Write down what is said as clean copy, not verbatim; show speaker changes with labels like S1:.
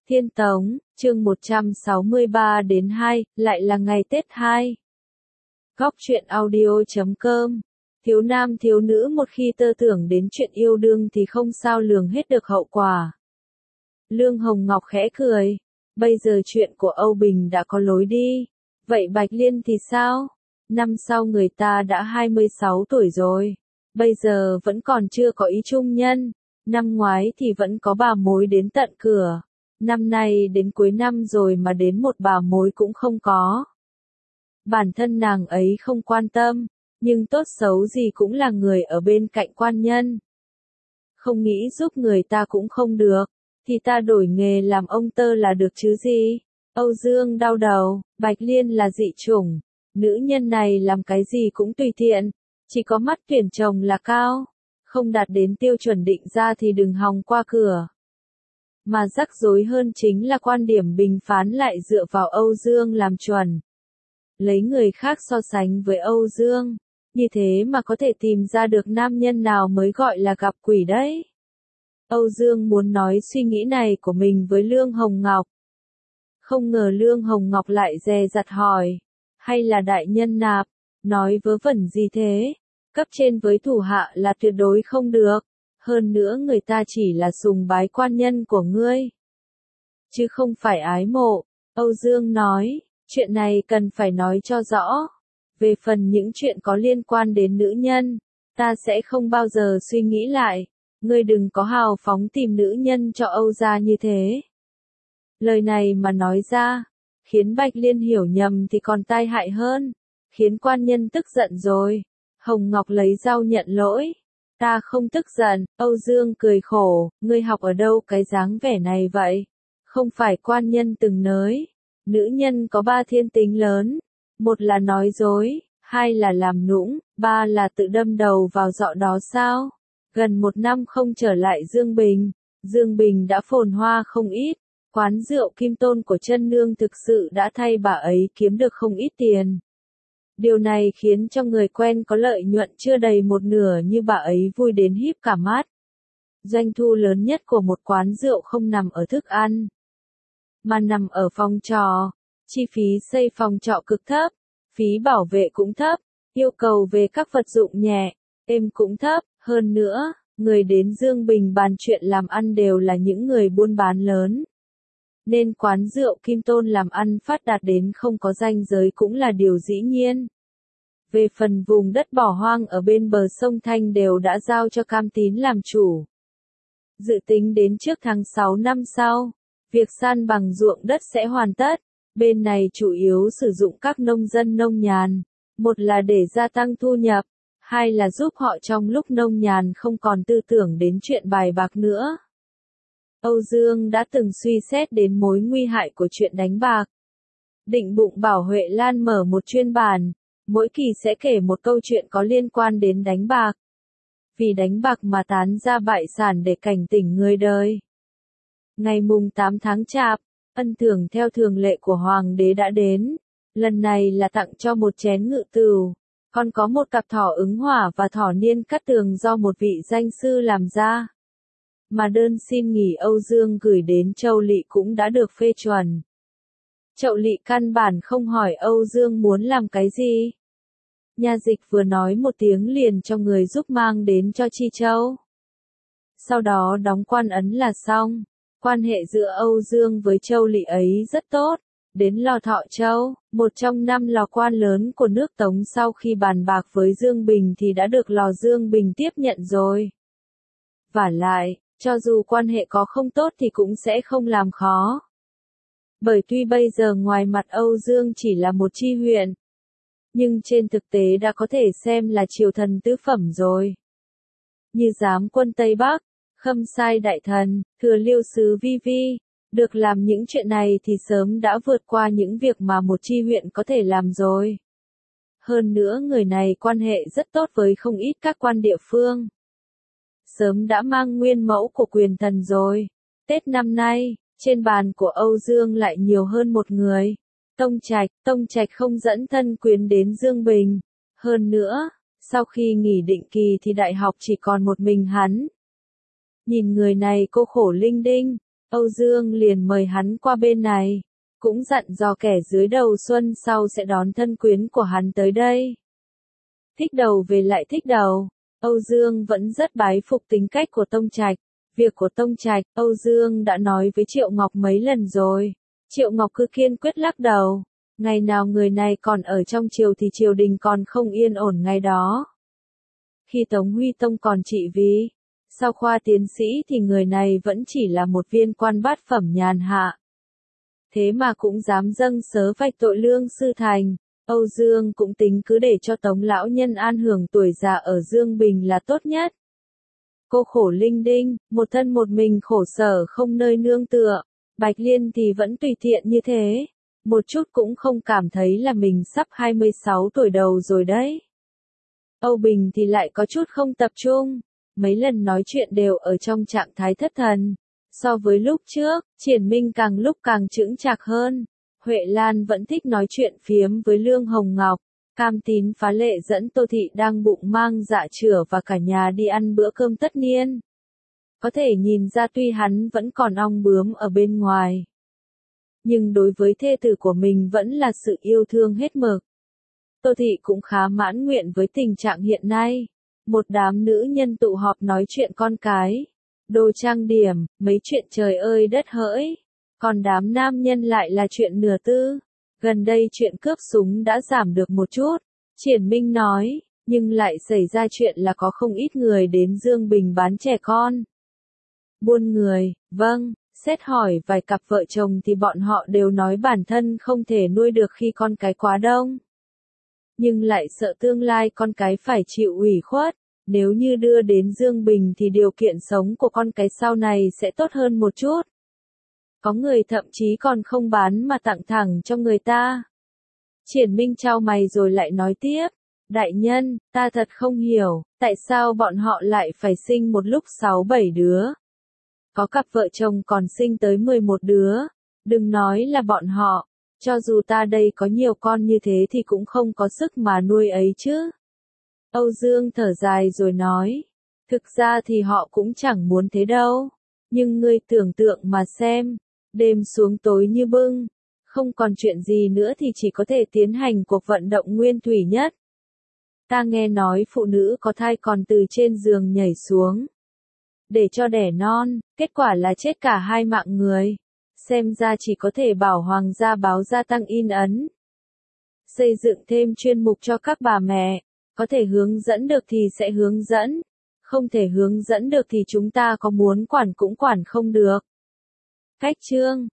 S1: Thiên Tống, chương 163 đến 2, lại là ngày Tết 2. Góc truyện audio.com. Thiếu nam thiếu nữ một khi tơ tưởng đến chuyện yêu đương thì không sao lường hết được hậu quả. Lương Hồng Ngọc khẽ cười. Bây giờ chuyện của Âu Bình đã có lối đi. Vậy Bạch Liên thì sao? Năm sau người ta đã 26 tuổi rồi. Bây giờ vẫn còn chưa có ý trung nhân. Năm ngoái thì vẫn có bà mối đến tận cửa. Năm nay đến cuối năm rồi mà đến một bà mối cũng không có. Bản thân nàng ấy không quan tâm, nhưng tốt xấu gì cũng là người ở bên cạnh quan nhân. Không nghĩ giúp người ta cũng không được, thì ta đổi nghề làm ông tơ là được chứ gì. Âu Dương đau đầu, Bạch Liên là dị chủng, nữ nhân này làm cái gì cũng tùy tiện, chỉ có mắt tuyển chồng là cao, không đạt đến tiêu chuẩn định ra thì đừng hòng qua cửa. Mà rắc rối hơn chính là quan điểm bình phán lại dựa vào Âu Dương làm chuẩn. Lấy người khác so sánh với Âu Dương, như thế mà có thể tìm ra được nam nhân nào mới gọi là gặp quỷ đấy. Âu Dương muốn nói suy nghĩ này của mình với Lương Hồng Ngọc. Không ngờ Lương Hồng Ngọc lại dè dặt hỏi, hay là đại nhân nạp, nói vớ vẩn gì thế, cấp trên với thủ hạ là tuyệt đối không được. Hơn nữa người ta chỉ là sùng bái quan nhân của ngươi, chứ không phải ái mộ. Âu Dương nói, chuyện này cần phải nói cho rõ. Về phần những chuyện có liên quan đến nữ nhân, ta sẽ không bao giờ suy nghĩ lại. Ngươi đừng có hào phóng tìm nữ nhân cho Âu gia như thế. Lời này mà nói ra, khiến Bạch Liên hiểu nhầm thì còn tai hại hơn, khiến quan nhân tức giận rồi. Hồng Ngọc lấy dao nhận lỗi. Ta không tức giận. Âu Dương cười khổ, ngươi học ở đâu cái dáng vẻ này vậy? Không phải quan nhân từng nói, nữ nhân có 3 thiên tính lớn, một là nói dối, 2 là làm nũng, 3 là tự đâm đầu vào dọ đó sao? Gần 1 năm không trở lại Dương Bình đã phồn hoa không ít, quán rượu Kim Tôn của chân nương thực sự đã thay bà ấy kiếm được không ít tiền. Điều này khiến cho người quen có lợi nhuận chưa đầy một nửa như bà ấy vui đến híp cả mắt. Doanh thu lớn nhất của một quán rượu không nằm ở thức ăn, mà nằm ở phòng trọ. Chi phí xây phòng trọ cực thấp, phí bảo vệ cũng thấp, yêu cầu về các vật dụng nhẹ, êm cũng thấp. Hơn nữa, người đến Dương Bình bàn chuyện làm ăn đều là những người buôn bán lớn. Nên quán rượu Kim Tôn làm ăn phát đạt đến không có ranh giới cũng là điều dĩ nhiên. Về phần vùng đất bỏ hoang ở bên bờ sông Thanh đều đã giao cho Cam Tín làm chủ. Dự tính đến trước tháng 6 năm sau, việc san bằng ruộng đất sẽ hoàn tất. Bên này chủ yếu sử dụng các nông dân nông nhàn, một là để gia tăng thu nhập, 2 là giúp họ trong lúc nông nhàn không còn tư tưởng đến chuyện bài bạc nữa. Âu Dương đã từng suy xét đến mối nguy hại của chuyện đánh bạc. Định bụng bảo Huệ Lan mở một chuyên bản, mỗi kỳ sẽ kể một câu chuyện có liên quan đến đánh bạc. Vì đánh bạc mà tán ra bại sản để cảnh tỉnh người đời. Ngày mùng 8 tháng Chạp, ân thưởng theo thường lệ của Hoàng đế đã đến. Lần này là tặng cho một chén ngự tửu, còn có một cặp thỏ ứng hỏa và thỏ niên cắt tường do một vị danh sư làm ra. Mà đơn xin nghỉ Âu Dương gửi đến Châu Lỵ cũng đã được phê chuẩn. Châu Lỵ căn bản không hỏi Âu Dương muốn làm cái gì. Nha dịch vừa nói một tiếng liền cho người giúp mang đến cho Chi Châu. Sau đó đóng quan ấn là xong. Quan hệ giữa Âu Dương với Châu Lỵ ấy rất tốt. Đến lò Thọ Châu, một trong 5 lò quan lớn của nước Tống sau khi bàn bạc với Dương Bình thì đã được lò Dương Bình tiếp nhận rồi. Vả lại, cho dù quan hệ có không tốt thì cũng sẽ không làm khó. Bởi tuy bây giờ ngoài mặt Âu Dương chỉ là một chi huyện, nhưng trên thực tế đã có thể xem là triều thần tứ phẩm rồi. Như giám quân Tây Bắc, khâm sai đại thần, thừa liêu sứ Vi Vi, được làm những chuyện này thì sớm đã vượt qua những việc mà một chi huyện có thể làm rồi. Hơn nữa người này quan hệ rất tốt với không ít các quan địa phương. Sớm đã mang nguyên mẫu của quyền thần rồi. Tết năm nay, trên bàn của Âu Dương lại nhiều hơn một người. Tông Trạch không dẫn thân quyến đến Dương Bình. Hơn nữa, sau khi nghỉ định kỳ thì đại học chỉ còn một mình hắn. Nhìn người này cô khổ linh đinh, Âu Dương liền mời hắn qua bên này, cũng dặn dò kẻ dưới đầu xuân sau sẽ đón thân quyến của hắn tới đây. Thích đầu về lại thích đầu, Âu Dương vẫn rất bái phục tính cách của Tông Trạch. Việc của Tông Trạch, Âu Dương đã nói với Triệu Ngọc mấy lần rồi. Triệu Ngọc cứ kiên quyết lắc đầu. Ngày nào người này còn ở trong triều thì triều đình còn không yên ổn ngày đó. Khi Tống Huy Tông còn trị vì, sau khoa tiến sĩ thì người này vẫn chỉ là một viên quan bát phẩm nhàn hạ. Thế mà cũng dám dâng sớ vạch tội lương sư thành. Âu Dương cũng tính cứ để cho Tống lão nhân an hưởng tuổi già ở Dương Bình là tốt nhất. Cô khổ linh đinh, một thân một mình khổ sở không nơi nương tựa. Bạch Liên thì vẫn tùy tiện như thế. Một chút cũng không cảm thấy là mình sắp 26 tuổi đầu rồi đấy. Âu Bình thì lại có chút không tập trung. Mấy lần nói chuyện đều ở trong trạng thái thất thần. So với lúc trước, Triển Minh càng lúc càng chững chạc hơn. Huệ Lan vẫn thích nói chuyện phiếm với Lương Hồng Ngọc. Cam Tín phá lệ dẫn Tô Thị đang bụng mang dạ chửa và cả nhà đi ăn bữa cơm tất niên. Có thể nhìn ra tuy hắn vẫn còn ong bướm ở bên ngoài, nhưng đối với thê tử của mình vẫn là sự yêu thương hết mực. Tô Thị cũng khá mãn nguyện với tình trạng hiện nay. Một đám nữ nhân tụ họp nói chuyện con cái, đồ trang điểm, mấy chuyện trời ơi đất hỡi. Còn đám nam nhân lại là chuyện nửa tư. Gần đây chuyện cướp súng đã giảm được một chút, Triển Minh nói, nhưng lại xảy ra chuyện là có không ít người đến Dương Bình bán trẻ con. Buôn người, vâng, xét hỏi vài cặp vợ chồng thì bọn họ đều nói bản thân không thể nuôi được khi con cái quá đông. Nhưng lại sợ tương lai con cái phải chịu ủy khuất, nếu như đưa đến Dương Bình thì điều kiện sống của con cái sau này sẽ tốt hơn một chút. Có người thậm chí còn không bán mà tặng thẳng cho người ta. Triển Minh chau mày rồi lại nói tiếp, đại nhân, ta thật không hiểu, tại sao bọn họ lại phải sinh một lúc 6-7 đứa. Có cặp vợ chồng còn sinh tới 11 đứa, đừng nói là bọn họ, cho dù ta đây có nhiều con như thế thì cũng không có sức mà nuôi ấy chứ. Âu Dương thở dài rồi nói, thực ra thì họ cũng chẳng muốn thế đâu, nhưng ngươi tưởng tượng mà xem, đêm xuống tối như bưng, không còn chuyện gì nữa thì chỉ có thể tiến hành cuộc vận động nguyên thủy nhất. Ta nghe nói phụ nữ có thai còn từ trên giường nhảy xuống để cho đẻ non, kết quả là chết cả hai mạng người. Xem ra chỉ có thể bảo Hoàng gia báo gia tăng in ấn. Xây dựng thêm chuyên mục cho các bà mẹ, có thể hướng dẫn được thì sẽ hướng dẫn, không thể hướng dẫn được thì chúng ta có muốn quản cũng quản không được. Cách chương